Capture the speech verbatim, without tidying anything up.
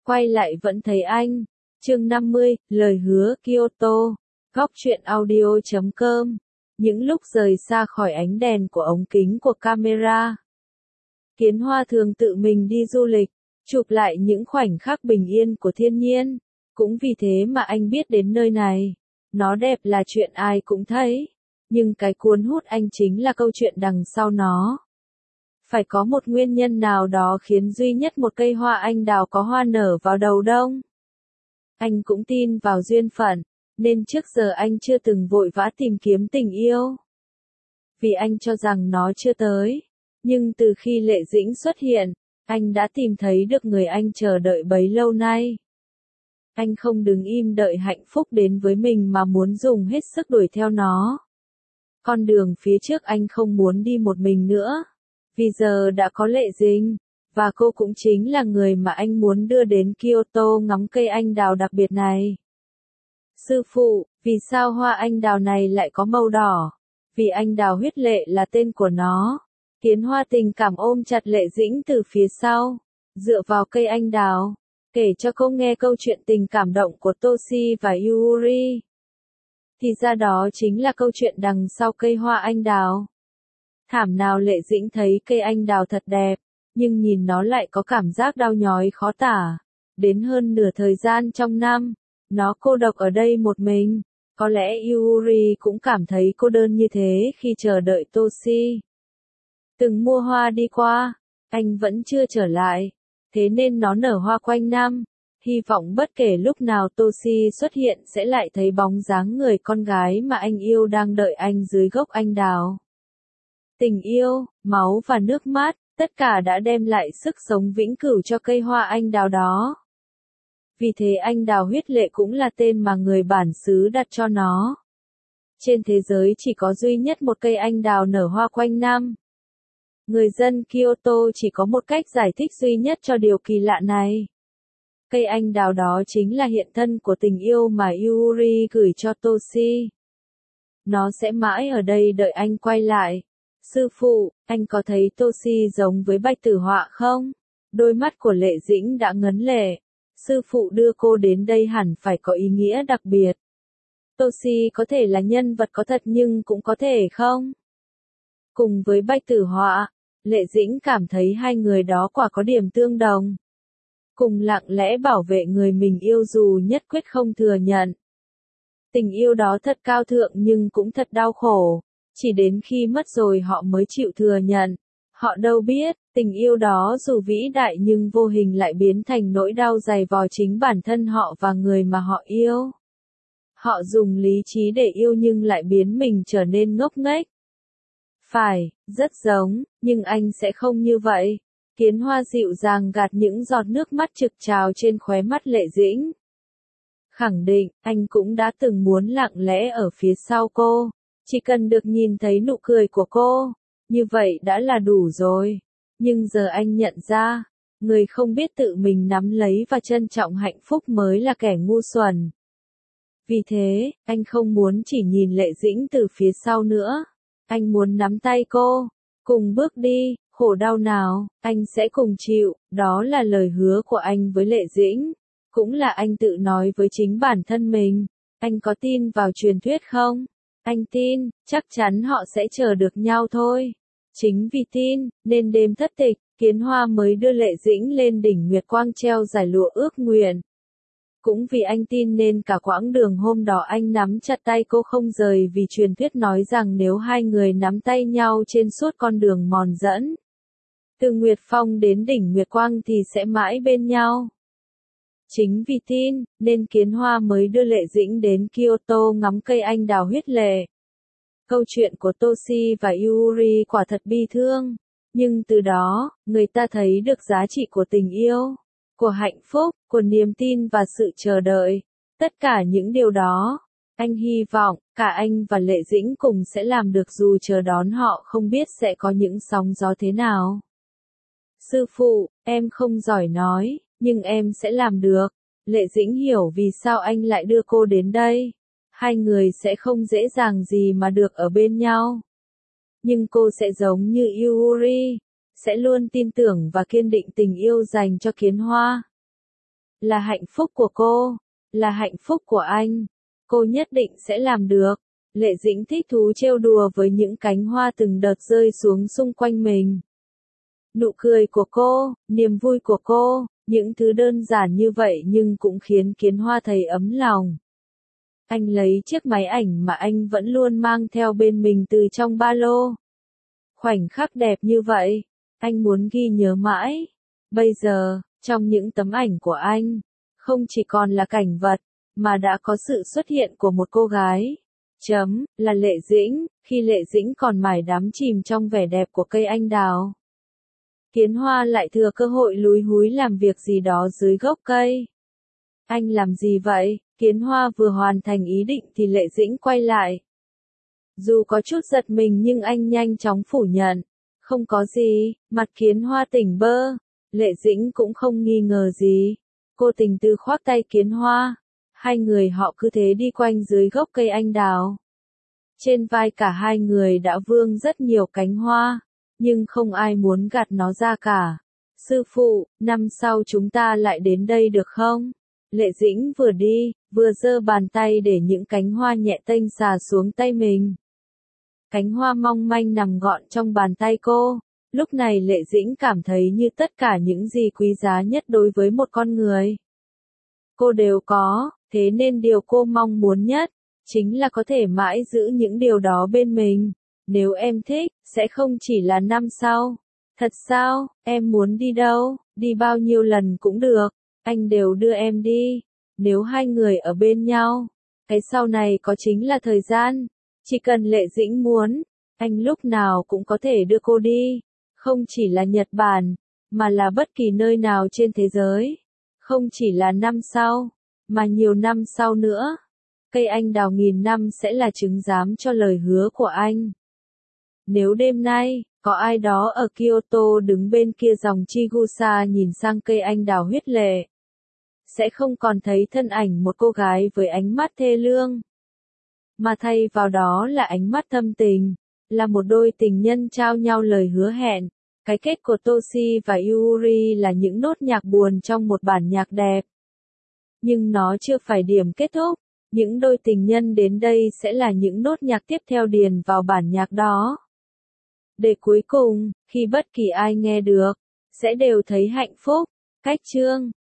quay lại vẫn thấy anh. Chương năm mươi, lời hứa Kyoto. Góc truyện audio chấm com. Những lúc rời xa khỏi ánh đèn của ống kính của camera, Kiến Hoa thường tự mình đi du lịch, chụp lại những khoảnh khắc bình yên của thiên nhiên. Cũng vì thế mà anh biết đến nơi này. Nó đẹp là chuyện ai cũng thấy. Nhưng cái cuốn hút anh chính là câu chuyện đằng sau nó. Phải có một nguyên nhân nào đó khiến duy nhất một cây hoa anh đào có hoa nở vào đầu đông. Anh cũng tin vào duyên phận, nên trước giờ anh chưa từng vội vã tìm kiếm tình yêu. Vì anh cho rằng nó chưa tới. Nhưng từ khi Lệ Dĩnh xuất hiện, anh đã tìm thấy được người anh chờ đợi bấy lâu nay. Anh không đứng im đợi hạnh phúc đến với mình mà muốn dùng hết sức đuổi theo nó. Con đường phía trước anh không muốn đi một mình nữa. Vì giờ đã có Lệ Dĩnh, và cô cũng chính là người mà anh muốn đưa đến Kyoto ngắm cây anh đào đặc biệt này. Sư phụ, vì sao hoa anh đào này lại có màu đỏ? Vì anh đào huyết lệ là tên của nó. Kiến Hoa tình cảm ôm chặt Lệ Dĩnh từ phía sau, dựa vào cây anh đào, kể cho cô nghe câu chuyện tình cảm động của Toshi và Yuri. Thì ra đó chính là câu chuyện đằng sau cây hoa anh đào. Thảm nào Lệ Dĩnh thấy cây anh đào thật đẹp, nhưng nhìn nó lại có cảm giác đau nhói khó tả. Đến hơn nửa thời gian trong năm, nó cô độc ở đây một mình. Có lẽ Yuri cũng cảm thấy cô đơn như thế khi chờ đợi Toshi. Từng mua hoa đi qua, anh vẫn chưa trở lại, thế nên nó nở hoa quanh năm. Hy vọng bất kể lúc nào Toshi xuất hiện sẽ lại thấy bóng dáng người con gái mà anh yêu đang đợi anh dưới gốc anh đào. Tình yêu, máu và nước mắt, tất cả đã đem lại sức sống vĩnh cửu cho cây hoa anh đào đó. Vì thế anh đào huyết lệ cũng là tên mà người bản xứ đặt cho nó. Trên thế giới chỉ có duy nhất một cây anh đào nở hoa quanh năm. Người dân Kyoto chỉ có một cách giải thích duy nhất cho điều kỳ lạ này. Cây anh đào đó chính là hiện thân của tình yêu mà Yuri gửi cho Toshi. Nó sẽ mãi ở đây đợi anh quay lại. Sư phụ, anh có thấy Toshi giống với Bạch Tử Họa không? Đôi mắt của Lệ Dĩnh đã ngấn lệ. Sư phụ đưa cô đến đây hẳn phải có ý nghĩa đặc biệt. Toshi có thể là nhân vật có thật nhưng cũng có thể không? Cùng với Bạch Tử Họa, Lệ Dĩnh cảm thấy hai người đó quả có điểm tương đồng. Cùng lặng lẽ bảo vệ người mình yêu dù nhất quyết không thừa nhận. Tình yêu đó thật cao thượng nhưng cũng thật đau khổ. Chỉ đến khi mất rồi họ mới chịu thừa nhận. Họ đâu biết, tình yêu đó dù vĩ đại nhưng vô hình lại biến thành nỗi đau dày vò chính bản thân họ và người mà họ yêu. Họ dùng lý trí để yêu nhưng lại biến mình trở nên ngốc nghếch. Phải, rất giống, nhưng anh sẽ không như vậy. Kiến Hoa dịu dàng gạt những giọt nước mắt trực trào trên khóe mắt Lệ Dĩnh. Khẳng định, anh cũng đã từng muốn lặng lẽ ở phía sau cô. Chỉ cần được nhìn thấy nụ cười của cô, như vậy đã là đủ rồi. Nhưng giờ anh nhận ra, người không biết tự mình nắm lấy và trân trọng hạnh phúc mới là kẻ ngu xuẩn. Vì thế, anh không muốn chỉ nhìn Lệ Dĩnh từ phía sau nữa. Anh muốn nắm tay cô, cùng bước đi, khổ đau nào, anh sẽ cùng chịu, đó là lời hứa của anh với Lệ Dĩnh. Cũng là anh tự nói với chính bản thân mình. Anh có tin vào truyền thuyết không? Anh tin, chắc chắn họ sẽ chờ được nhau thôi. Chính vì tin, nên đêm thất tịch, Kiến Hoa mới đưa Lệ Dĩnh lên đỉnh Nguyệt Quang treo giải lụa ước nguyện. Cũng vì anh tin nên cả quãng đường hôm đó anh nắm chặt tay cô không rời vì truyền thuyết nói rằng nếu hai người nắm tay nhau trên suốt con đường mòn dẫn từ Nguyệt Phong đến đỉnh Nguyệt Quang thì sẽ mãi bên nhau. Chính vì tin, nên Kiến Hoa mới đưa Lệ Dĩnh đến Kyoto ngắm cây anh đào huyết lệ. Câu chuyện của Toshi và Yuri quả thật bi thương. Nhưng từ đó, người ta thấy được giá trị của tình yêu, của hạnh phúc, của niềm tin và sự chờ đợi. Tất cả những điều đó, anh hy vọng, cả anh và Lệ Dĩnh cùng sẽ làm được dù chờ đón họ không biết sẽ có những sóng gió thế nào. Sư phụ, em không giỏi nói, nhưng em sẽ làm được. Lệ Dĩnh hiểu vì sao anh lại đưa cô đến đây. Hai người sẽ không dễ dàng gì mà được ở bên nhau. Nhưng cô sẽ giống như Yuri, sẽ luôn tin tưởng và kiên định tình yêu dành cho Kiến Hoa. là hạnh phúc của cô, là hạnh phúc của anh. Cô nhất định sẽ làm được. Lệ Dĩnh thích thú trêu đùa với những cánh hoa từng đợt rơi xuống xung quanh mình. Nụ cười của cô, niềm vui của cô, những thứ đơn giản như vậy nhưng cũng khiến Kiến Hoa thấy ấm lòng. Anh lấy chiếc máy ảnh mà anh vẫn luôn mang theo bên mình từ trong ba lô. Khoảnh khắc đẹp như vậy, anh muốn ghi nhớ mãi. Bây giờ, trong những tấm ảnh của anh, không chỉ còn là cảnh vật, mà đã có sự xuất hiện của một cô gái. Chấm, là Lệ Dĩnh, khi Lệ Dĩnh còn mải đắm chìm trong vẻ đẹp của cây anh đào. Kiến Hoa lại thừa cơ hội lúi húi làm việc gì đó dưới gốc cây. Anh làm gì vậy? Kiến Hoa vừa hoàn thành ý định thì Lệ Dĩnh quay lại. Dù có chút giật mình nhưng anh nhanh chóng phủ nhận. Không có gì, mặt Kiến Hoa tỉnh bơ. Lệ Dĩnh cũng không nghi ngờ gì. Cô tình tư khoác tay Kiến Hoa. Hai người họ cứ thế đi quanh dưới gốc cây anh đào. Trên vai cả hai người đã vương rất nhiều cánh hoa, nhưng không ai muốn gạt nó ra cả. Sư phụ, năm sau chúng ta lại đến đây được không? Lệ Dĩnh vừa đi, vừa giơ bàn tay để những cánh hoa nhẹ tênh xà xuống tay mình. Cánh hoa mong manh nằm gọn trong bàn tay cô. Lúc này Lệ Dĩnh cảm thấy như tất cả những gì quý giá nhất đối với một con người. Cô đều có, thế nên điều cô mong muốn nhất, chính là có thể mãi giữ những điều đó bên mình. Nếu em thích, sẽ không chỉ là năm sau. Thật sao, em muốn đi đâu, đi bao nhiêu lần cũng được, anh đều đưa em đi. Nếu hai người ở bên nhau, cái sau này có chính là thời gian. Chỉ cần Lệ Dĩnh muốn, anh lúc nào cũng có thể đưa cô đi. Không chỉ là Nhật Bản, mà là bất kỳ nơi nào trên thế giới. Không chỉ là năm sau, mà nhiều năm sau nữa. Cây anh đào nghìn năm sẽ là chứng giám cho lời hứa của anh. Nếu đêm nay, có ai đó ở Kyoto đứng bên kia dòng Chigusa nhìn sang cây anh đào huyết lệ, sẽ không còn thấy thân ảnh một cô gái với ánh mắt thê lương, mà thay vào đó là ánh mắt thâm tình, là một đôi tình nhân trao nhau lời hứa hẹn. Cái kết của Toshi và Yuri là những nốt nhạc buồn trong một bản nhạc đẹp. Nhưng nó chưa phải điểm kết thúc, những đôi tình nhân đến đây sẽ là những nốt nhạc tiếp theo điền vào bản nhạc đó. Để cuối cùng, khi bất kỳ ai nghe được, sẽ đều thấy hạnh phúc. Cách chương